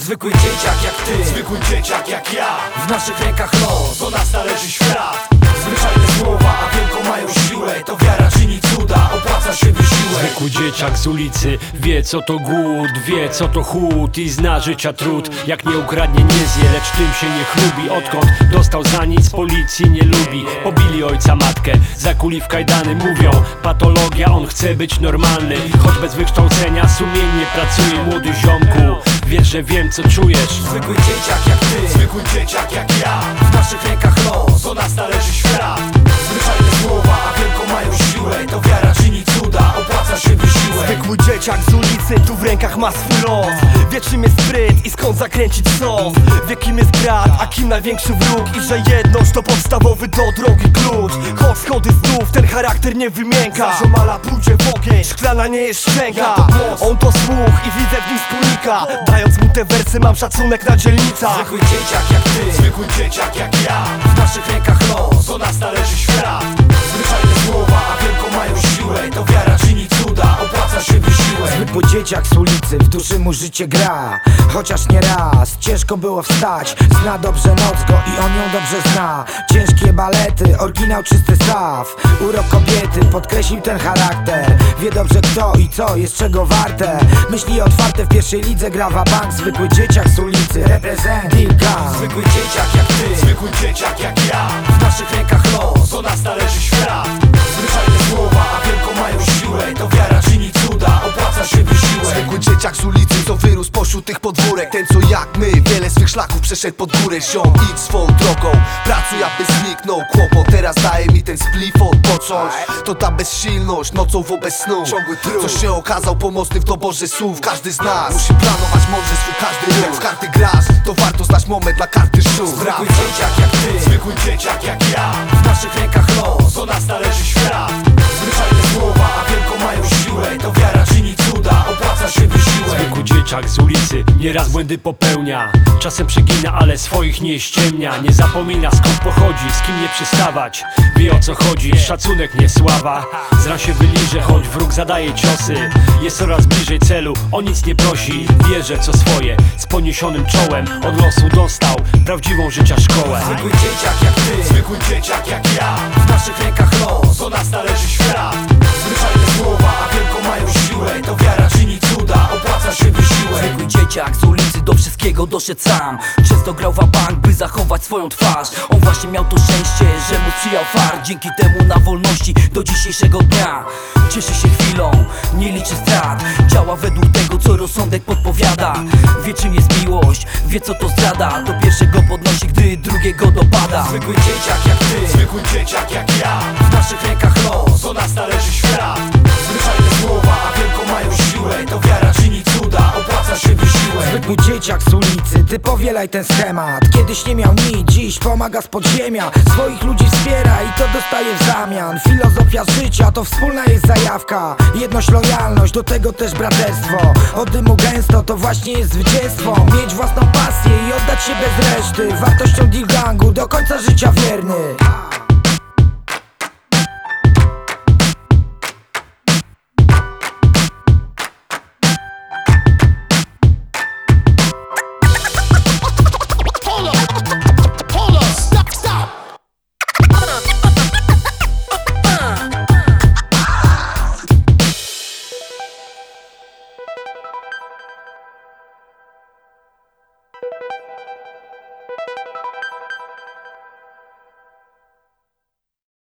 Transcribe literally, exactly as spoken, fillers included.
Zwykły dzieciak jak ty, zwykły dzieciak jak ja. w naszych rękach los, Do nas należy świat. zwyczajne słowa, a wielką mają siłę. To wiara czyni cuda, opłaca się wysiłek. Zwykły dzieciak z ulicy wie co to głód, wie co to chłód i zna życia trud. Jak nie ukradnie, nie zje, lecz tym się nie chlubi. Odkąd dostał za nic, policji nie lubi. Pobili ojca, matkę, zakuli w kajdany. Mówią, patologia, on chce być normalny. Choć bez wykształcenia, sumiennie pracuje. Młody ziomku, wiesz, że wiem co czujesz. Zwykły dzieciak jak ty, Zwykły dzieciak jak ja. w naszych rękach los, Do nas należy świat. zwyczajne słowa, a wielką mają siłę. To wiara czyni cuda, opłaca się wysiłek. Zwykły dzieciak z ulicy tu w rękach ma swój los. Wie czym jest spryt i skąd zakręcić sos. Wie kim jest brat, a kim największy wróg. I że jedność to podstawowy do drogi klucz. Choć schody znów ten charakter nie wymięka. Ziomala pójdzie w ogień, szklana nie jest szczęka. On to słuch i widzę w nim wspólnika. Dając mu te wersy mam szacunek na dzielnicach. Zwykły dzieciak jak ty, Zwykły dzieciak jak ja. w naszych rękach los, Do nas należy świat. zwyczajne słowa, a wielką mają siłę. To wiara czyni cuda, opłaca się wysiłek. Zwykły dzieciak z ulicy, w duszy mu życie gra. Chociaż nie raz, ciężko było wstać. Zna dobrze noc go i on ją dobrze zna. Ciężkie balety, oryginał czysty staw. Urok kobiety podkreślił ten charakter. Wie dobrze kto i co jest czego warte. Myśli otwarte, w pierwszej lidze gra wabank. Zwykły dzieciak z ulicy, reprezent Lil Gang. Zwykły dzieciak jak ty, Zwykły dzieciak jak ja. w naszych rękach los, Do nas należy świat. zwyczajne słowa, a wielką mają siłę. To wiara czyni cuda, opłaca się wysiłek. Zwykły dzieciak z ulicy, co wyrósł pośród tych podwórek. Ten co jak my, wiele swych szlaków przeszedł pod górę. Ziom, idź swą drogą, pracuj aby zniknął kłopot. Teraz daje mi ten spliff odpocząć. To ta bezsilność, nocą wobec snu. Ciągły trud, co się okazał pomocny w doborze słów. Każdy z nas musi planować mądrze swój każdy ruch. Jak w karty grasz, to warto znać moment dla karty szów. Zwykły dzieciak jak ty, Zwykły dzieciak jak ja. w naszych rękach los, Do nas należy świat. zwyczajne słowa, a wielką mają siłę. To wiara czyni cuda, opłaca się wysiłek. Zwykły dzieciak z ulicy nieraz błędy popełnia. Czasem przegina, ale swoich nie ściemnia. Nie zapomina skąd pochodzi, z kim nie przystawać. Wie o co chodzi, szacunek nie sława. Z ran się wyliże, choć wróg zadaje ciosy. Jest coraz bliżej celu, o nic nie prosi. Wierzy co swoje, z poniesionym czołem. Od losu dostał prawdziwą życia szkołę. Zwykły dzieciak jak ty, Zwykły dzieciak jak ja. w naszych rękach los, Do nas należy świat. zwyczajne słowa, a wielką mają siłę. To wiara czyni cuda, opłaca się wysiłek. Zwykły dzieciak z ulicy do wszystkiego doszedł sam. Często grał wabank, by zachować swoją twarz. On właśnie miał to szczęście, że mu sprzyjał far. Dzięki temu na wolności do dzisiejszego dnia. Cieszy się chwilą, nie liczy strat. Działa według tego, co rozsądek podpowiada. Wie czym jest miłość, wie co to zdrada. Do pierwszego podnosi, gdy drugiego dopada. Zwykły dzieciak jak ty, Zwykły dzieciak jak ja. w naszych rękach los, Do nas należy świat. zwyczajne słowa, a wielką mają siłę. To wiara czyni cuda, opłaca się wysiłek. Zwykły dzieciak z ulicy, ty powielaj ten schemat. Kiedyś nie miał nic, dziś pomaga z podziemia. Swoich ludzi wspiera i to dostaje w zamian. Filozofia życia to wspólna jest zajawka. Jedność, lojalność, do tego też braterstwo. Od dymu gęsto, to właśnie jest zwycięstwo. Mieć własną pasję i oddać się bez reszty. Wartością Lil Gangu, do końca życia wierny.